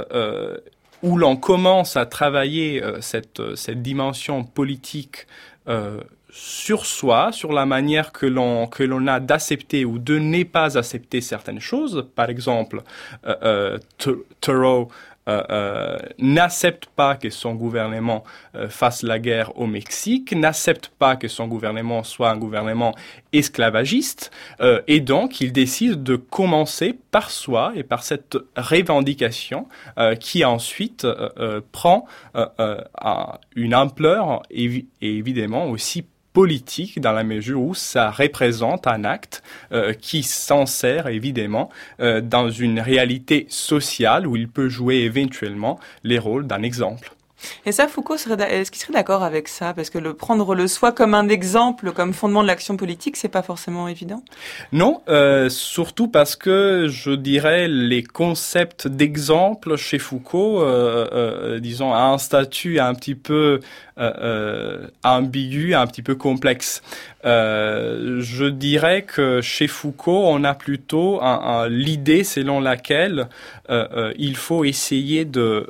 où l'on commence à travailler cette dimension politique sur soi, sur la manière que l'on a d'accepter ou de ne pas accepter certaines choses. Par exemple, Thoreau n'accepte pas que son gouvernement fasse la guerre au Mexique, n'accepte pas que son gouvernement soit un gouvernement esclavagiste, et donc il décide de commencer par soi et par cette revendication qui ensuite prend une ampleur et évidemment aussi politique dans la mesure où ça représente un acte qui s'insère évidemment dans une réalité sociale où il peut jouer éventuellement les rôles d'un exemple. Et ça, Foucault est-ce qu'il serait d'accord avec ça? Parce que prendre le soi comme un exemple, comme fondement de l'action politique, c'est pas forcément évident. Non, surtout parce que je dirais les concepts d'exemple chez Foucault, disons, a un statut un petit peu ambigu, un petit peu complexe. Je dirais que chez Foucault, on a plutôt l'idée selon laquelle il faut essayer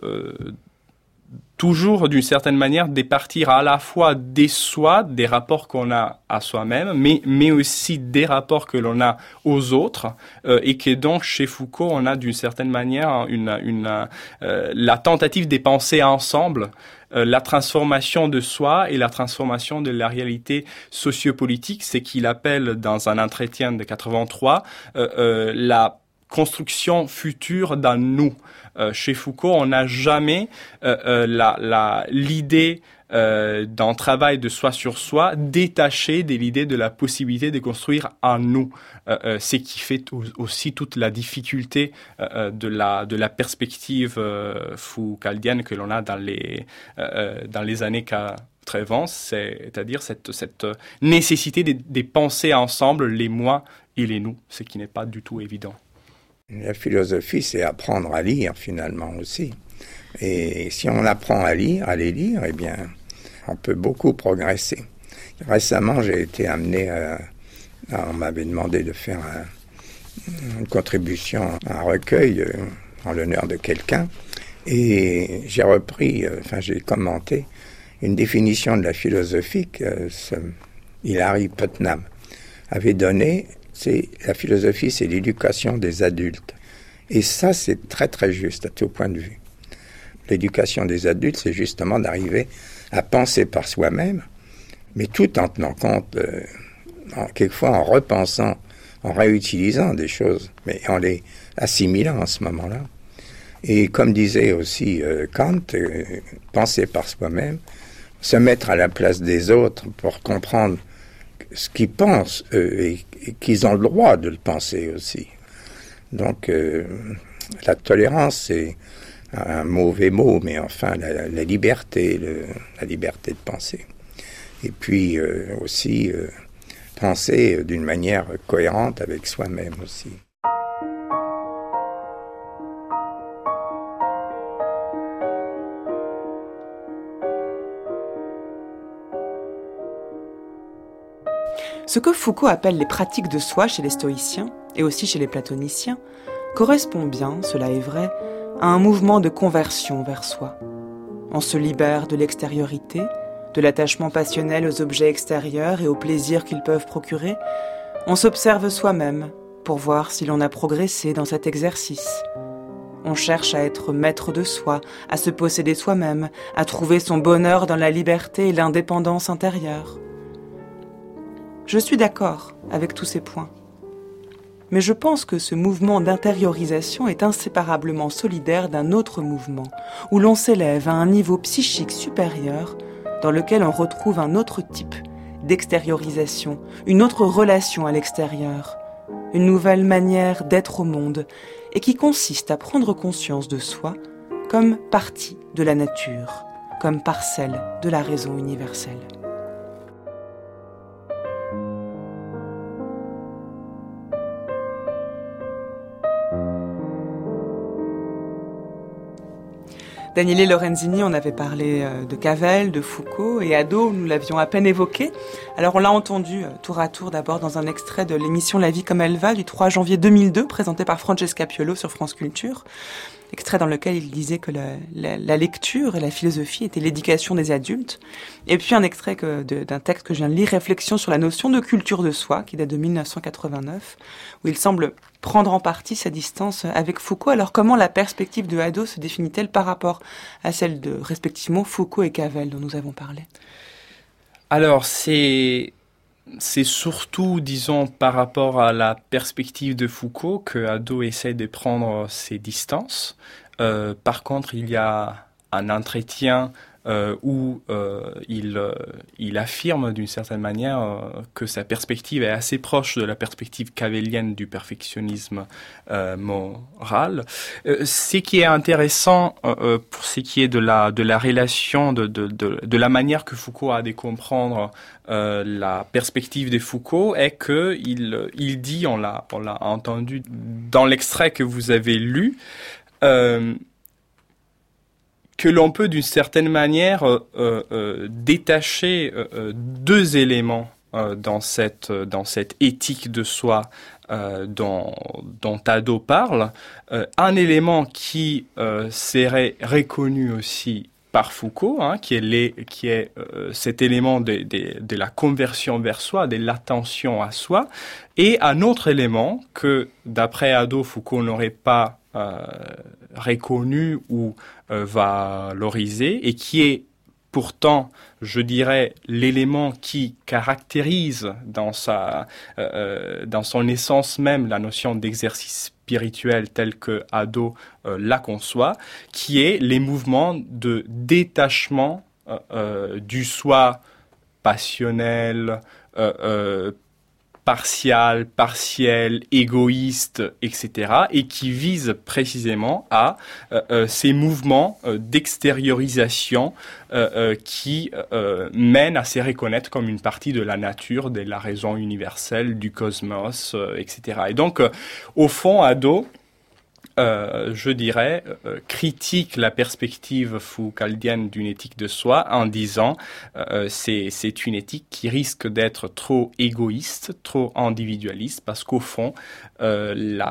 toujours d'une certaine manière départir à la fois des soi, des rapports qu'on a à soi-même, mais aussi des rapports que l'on a aux autres, et que donc chez Foucault on a d'une certaine manière la tentative des pensées ensemble, la transformation de soi et la transformation de la réalité sociopolitique, c'est qu'il appelle dans un entretien de 83 la construction future d'un nous. Chez Foucault, on n'a jamais l'idée d'un travail de soi sur soi, détaché de l'idée de la possibilité de construire en nous. Ce qui fait aussi toute la difficulté de la perspective foucaldienne que l'on a dans les années 80, c'est-à-dire cette nécessité de penser ensemble les moi et les nous, ce qui n'est pas du tout évident. La philosophie, c'est apprendre à lire finalement aussi. Et si on apprend à les lire, eh bien, on peut beaucoup progresser. Récemment, j'ai été amené on m'avait demandé de faire une contribution à un recueil en l'honneur de quelqu'un. Et j'ai j'ai commenté une définition de la philosophie que Hilary Putnam avait donnée. La philosophie, c'est l'éducation des adultes. Et ça, c'est très, très juste à tout point de vue. L'éducation des adultes, c'est justement d'arriver à penser par soi-même, mais tout en tenant compte, quelquefois en repensant, en réutilisant des choses, mais en les assimilant à ce moment-là. Et comme disait aussi Kant, penser par soi-même, se mettre à la place des autres pour comprendre ce qu'ils pensent, et qu'ils ont le droit de le penser aussi. Donc, la tolérance, c'est un mauvais mot, mais enfin, la liberté, la liberté de penser. Et puis, aussi, penser d'une manière cohérente avec soi-même aussi. Ce que Foucault appelle les pratiques de soi chez les stoïciens, et aussi chez les platoniciens, correspond bien, cela est vrai, à un mouvement de conversion vers soi. On se libère de l'extériorité, de l'attachement passionnel aux objets extérieurs et aux plaisirs qu'ils peuvent procurer. On s'observe soi-même pour voir si l'on a progressé dans cet exercice. On cherche à être maître de soi, à se posséder soi-même, à trouver son bonheur dans la liberté et l'indépendance intérieure. Je suis d'accord avec tous ces points. Mais je pense que ce mouvement d'intériorisation est inséparablement solidaire d'un autre mouvement, où l'on s'élève à un niveau psychique supérieur, dans lequel on retrouve un autre type d'extériorisation, une autre relation à l'extérieur, une nouvelle manière d'être au monde, et qui consiste à prendre conscience de soi comme partie de la nature, comme parcelle de la raison universelle. Daniele Lorenzini, on avait parlé de Cavell, de Foucault, et Hadot, nous l'avions à peine évoqué. Alors on l'a entendu tour à tour d'abord dans un extrait de l'émission La vie comme elle va du 3 janvier 2002, présentée par Francesca Piolo sur France Culture. Extrait dans lequel il disait que la lecture et la philosophie étaient l'éducation des adultes. Et puis un extrait d'un texte que je viens de lire, Réflexion sur la notion de culture de soi, qui date de 1989, où il semble prendre en partie sa distance avec Foucault. Alors comment la perspective de Hadot se définit-elle par rapport à celle de, respectivement, Foucault et Cavell dont nous avons parlé ? Alors c'est surtout, disons, par rapport à la perspective de Foucault que Hadot essaie de prendre ses distances. Par contre, il y a un entretien où il affirme d'une certaine manière que sa perspective est assez proche de la perspective cavellienne du perfectionnisme moral. Ce qui est intéressant pour ce qui est de la relation, de la manière que Foucault a de comprendre la perspective de Foucault est que il dit, on l'a entendu dans l'extrait que vous avez lu, que l'on peut d'une certaine manière détacher deux éléments dans cette éthique de soi dont Hadot parle. Un élément qui serait reconnu aussi par Foucault, qui est cet élément de la conversion vers soi, de l'attention à soi, et un autre élément que, d'après Hadot, Foucault n'aurait pas reconnu ou valorisé, et qui est pourtant, je dirais, l'élément qui caractérise dans son essence même la notion d'exercice spirituel tel que Hadot la conçoit, qui est les mouvements de détachement du soi passionnel, partiel, égoïste, etc., et qui vise précisément à ces mouvements d'extériorisation qui mènent à se reconnaître comme une partie de la nature, de la raison universelle, du cosmos, etc. Et donc, au fond, Hadot, je dirais, critique la perspective foucaldienne d'une éthique de soi en disant c'est une éthique qui risque d'être trop égoïste, trop individualiste, parce qu'au fond, les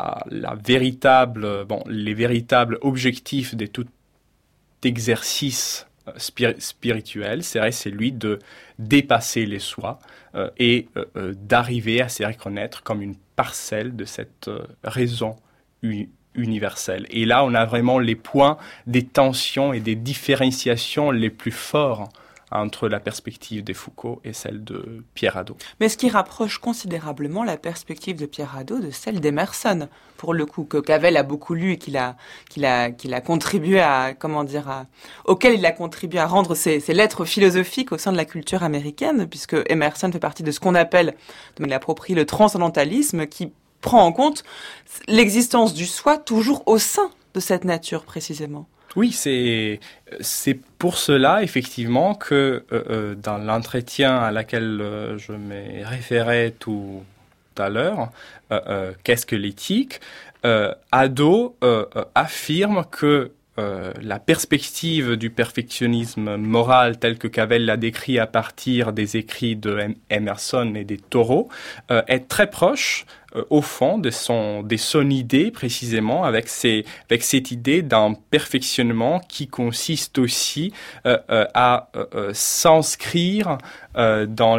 véritables objectifs de tout exercice spirituel serait celui de dépasser les soi et d'arriver à se reconnaître comme une parcelle de cette raison universelle. Et là, on a vraiment les points des tensions et des différenciations les plus forts entre la perspective de Foucault et celle de Pierre Hadot. Mais ce qui rapproche considérablement la perspective de Pierre Hadot de celle d'Emerson, pour le coup, que Cavell a beaucoup lu et qu'il a contribué auquel il a contribué à rendre ses lettres philosophiques au sein de la culture américaine, puisque Emerson fait partie de ce qu'on appelle, de manière appropriée, le transcendantalisme, qui prend en compte l'existence du soi toujours au sein de cette nature, précisément. Oui, c'est pour cela, effectivement, que dans l'entretien à laquelle je me référais tout à l'heure, qu'est-ce que l'éthique, Hadot affirme que la perspective du perfectionnisme moral tel que Cavell l'a décrit à partir des écrits de Emerson et des Thoreau est très proche au fond de son idée précisément avec cette idée d'un perfectionnement qui consiste aussi à s'inscrire dans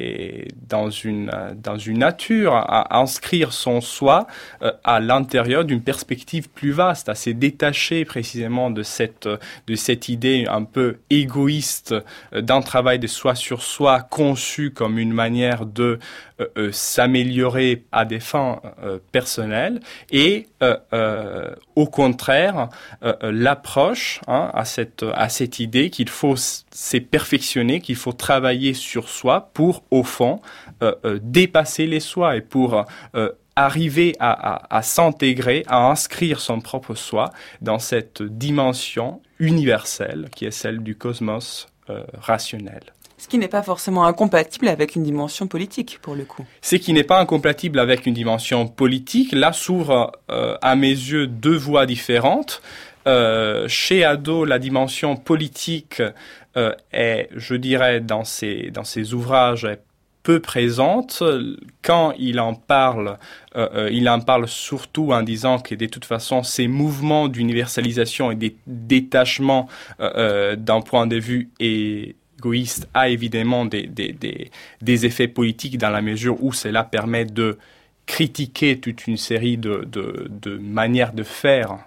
une nature, à inscrire son soi à l'intérieur d'une perspective plus vaste, à se détacher précisément de cette idée un peu égoïste d'un travail de soi sur soi conçu comme une manière de s'améliorer à des fins personnelles et au contraire l'approche à cette idée qu'il faut se perfectionner, qu'il faut travailler sur soi pour au fond dépasser les soi et pour arriver à s'intégrer, à inscrire son propre soi dans cette dimension universelle qui est celle du cosmos rationnel. Ce qui n'est pas forcément incompatible avec une dimension politique, pour le coup. Ce qui n'est pas incompatible avec une dimension politique, là s'ouvrent à mes yeux deux voies différentes. Chez Hadot, la dimension politique est, je dirais, dans ses ouvrages, est peu présente. Quand il en parle surtout en disant que de toute façon ces mouvements d'universalisation et des détachements d'un point de vue égoïste a évidemment des effets politiques dans la mesure où cela permet de critiquer toute une série de manières de faire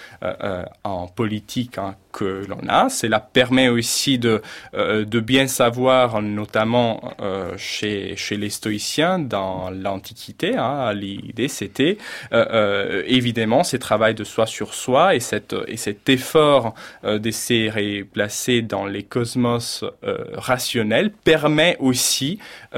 en politique que l'on a. Cela permet aussi de bien savoir, notamment chez les stoïciens dans l'Antiquité, l'idée c'était évidemment ce travail de soi sur soi et cet effort de se replacer dans les cosmos rationnels permet aussi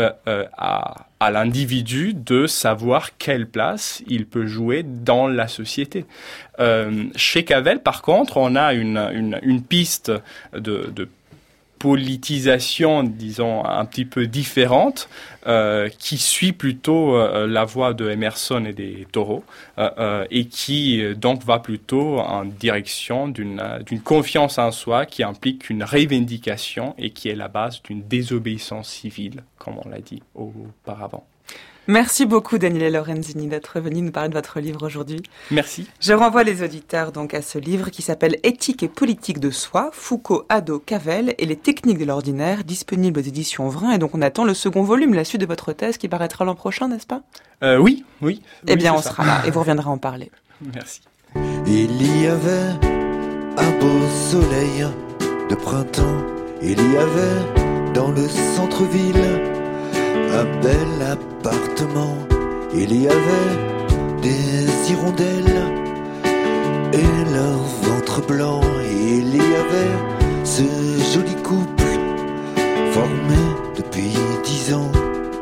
à l'individu de savoir quelle place il peut jouer dans la société. Chez Cavell, par contre, on a une piste de politisation, disons, un petit peu différente, qui suit plutôt la voie de Emerson et des Thoreau, et qui donc va plutôt en direction d'une confiance en soi qui implique une revendication et qui est la base d'une désobéissance civile, comme on l'a dit auparavant. Merci beaucoup Daniele Lorenzini d'être venu nous parler de votre livre aujourd'hui. Merci. Je renvoie les auditeurs donc à ce livre qui s'appelle Éthique et politique de soi, Foucault, Hadot, Cavell et les techniques de l'ordinaire, disponible aux éditions Vrin. Et donc on attend le second volume, la suite de votre thèse qui paraîtra l'an prochain, n'est-ce pas ? Oui. Eh bien on sera là et vous reviendrez en parler. Merci. Il y avait un beau soleil de printemps, il y avait dans le centre-ville un bel appartement, il y avait des hirondelles et leur ventre blanc, il y avait ce joli couple formé depuis 10 ans.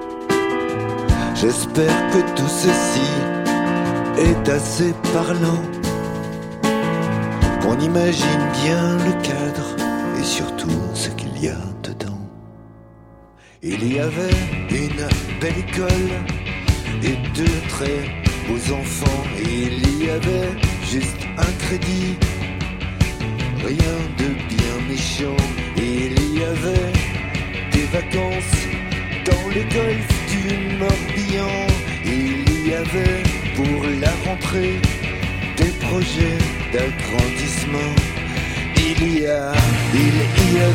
J'espère que tout ceci est assez parlant, qu'on imagine bien le cadre et surtout ce qu'il y a dedans. Il y avait une belle école et 2 très beaux enfants. Il y avait juste un crédit, rien de bien méchant. Il y avait des vacances dans le golfe du Morbihan. Il y avait pour la rentrée des projets d'agrandissement. Il y avait, il y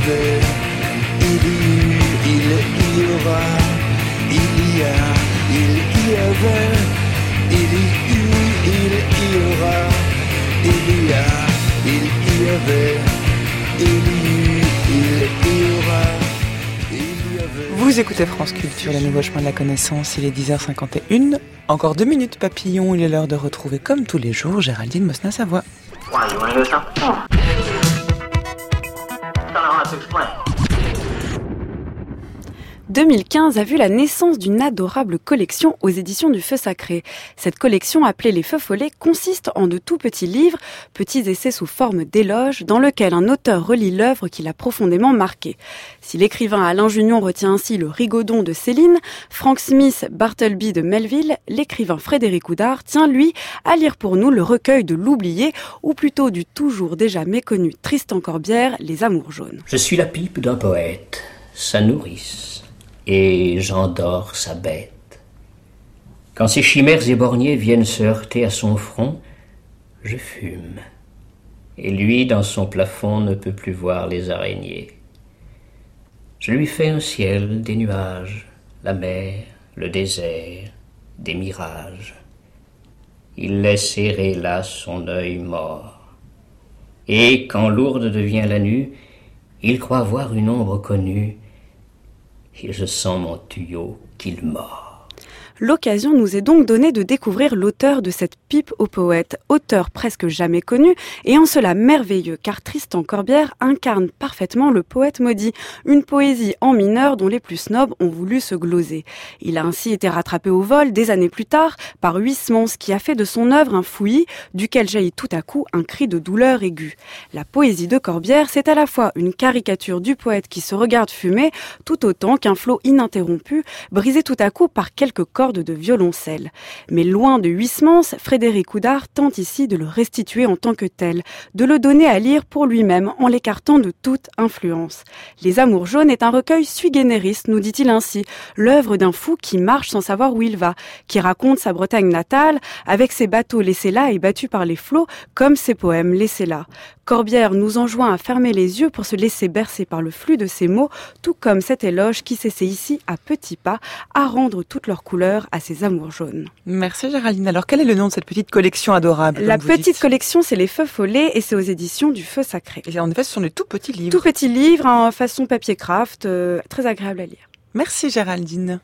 aura, il y avait, il y aura, il y avait, il y aura. Vous écoutez France Culture, le nouveau chemin de la connaissance, il est 10h51. Encore 2 minutes papillon, il est l'heure de retrouver comme tous les jours Géraldine Mosna-Savoie. Why, you want to hear something? Oh. I don't know how to explain. 2015 a vu la naissance d'une adorable collection aux éditions du Feu Sacré. Cette collection, appelée Les Feux Follets, consiste en de tout petits livres, petits essais sous forme d'éloges, dans lesquels un auteur relit l'œuvre qui l'a profondément marqué. Si l'écrivain Alain Junion retient ainsi le Rigaudon de Céline, Frank Smith Bartleby de Melville, l'écrivain Frédéric Oudard tient, lui, à lire pour nous le recueil de l'oublié, ou plutôt du toujours déjà méconnu Tristan Corbière, Les Amours jaunes. Je suis la pipe d'un poète, sa nourrice, et j'endors sa bête. Quand ses chimères éborgnées viennent se heurter à son front, je fume. Et lui, dans son plafond, ne peut plus voir les araignées. Je lui fais un ciel, des nuages, la mer, le désert, des mirages. Il laisse errer là son œil mort. Et quand lourde devient la nuit, il croit voir une ombre connue, et je sens mon tuyau qu'il mord. L'occasion nous est donc donnée de découvrir l'auteur de cette pipe au poète, auteur presque jamais connu et en cela merveilleux, car Tristan Corbière incarne parfaitement le poète maudit, une poésie en mineur dont les plus snobs ont voulu se gloser. Il a ainsi été rattrapé au vol des années plus tard par Huysmans qui a fait de son œuvre un fouillis duquel jaillit tout à coup un cri de douleur aiguë. La poésie de Corbière, c'est à la fois une caricature du poète qui se regarde fumer, tout autant qu'un flot ininterrompu, brisé tout à coup par quelques cordes de violoncelle. Mais loin de Huysmans, Frédéric Oudard tente ici de le restituer en tant que tel, de le donner à lire pour lui-même en l'écartant de toute influence. Les Amours jaunes est un recueil sui generis, nous dit-il ainsi, l'œuvre d'un fou qui marche sans savoir où il va, qui raconte sa Bretagne natale avec ses bateaux laissés là et battus par les flots, comme ses poèmes laissés là. Corbière nous enjoint à fermer les yeux pour se laisser bercer par le flux de ses mots, tout comme cet éloge qui s'essaie ici à petits pas à rendre toutes leurs couleurs à ses amours jaunes. Merci Géraldine. Alors quel est le nom de cette petite collection adorable? La petite collection, c'est Les Feux Follets et c'est aux éditions du Feu Sacré. Et en effet, ce sont des tout petits livres. Tout petits livres en façon papier craft, très agréable à lire. Merci Géraldine.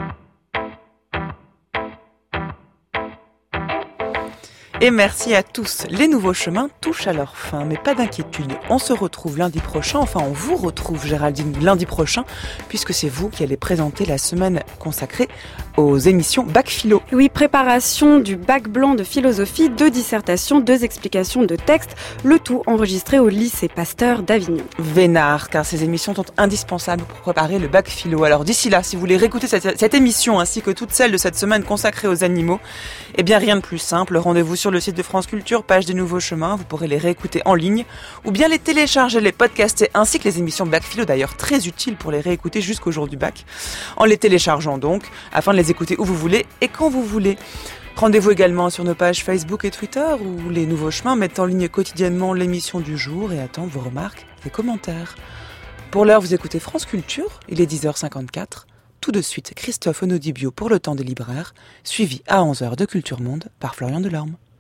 Et merci à tous. Les nouveaux chemins touchent à leur fin, mais pas d'inquiétude. On se retrouve lundi prochain, enfin on vous retrouve Géraldine lundi prochain, puisque c'est vous qui allez présenter la semaine consacrée aux émissions Bac Philo. Oui, préparation du bac blanc de philosophie, 2 dissertations, 2 explications de textes, le tout enregistré au lycée Pasteur d'Avignon. Vénard, car ces émissions sont indispensables pour préparer le Bac Philo. Alors d'ici là, si vous voulez réécouter cette émission ainsi que toutes celles de cette semaine consacrée aux animaux, eh bien rien de plus simple, rendez-vous sur le site de France Culture, page des Nouveaux Chemins, vous pourrez les réécouter en ligne ou bien les télécharger, les podcaster, ainsi que les émissions Bac Philo, d'ailleurs très utiles pour les réécouter jusqu'au jour du bac, en les téléchargeant donc, afin de les écouter où vous voulez et quand vous voulez. Rendez-vous également sur nos pages Facebook et Twitter où les Nouveaux Chemins mettent en ligne quotidiennement l'émission du jour et attendent vos remarques et commentaires. Pour l'heure, vous écoutez France Culture, il est 10h54. Tout de suite, Christophe Onodibio pour le temps des libraires, suivi à 11h de Culture Monde par Florian Delorme.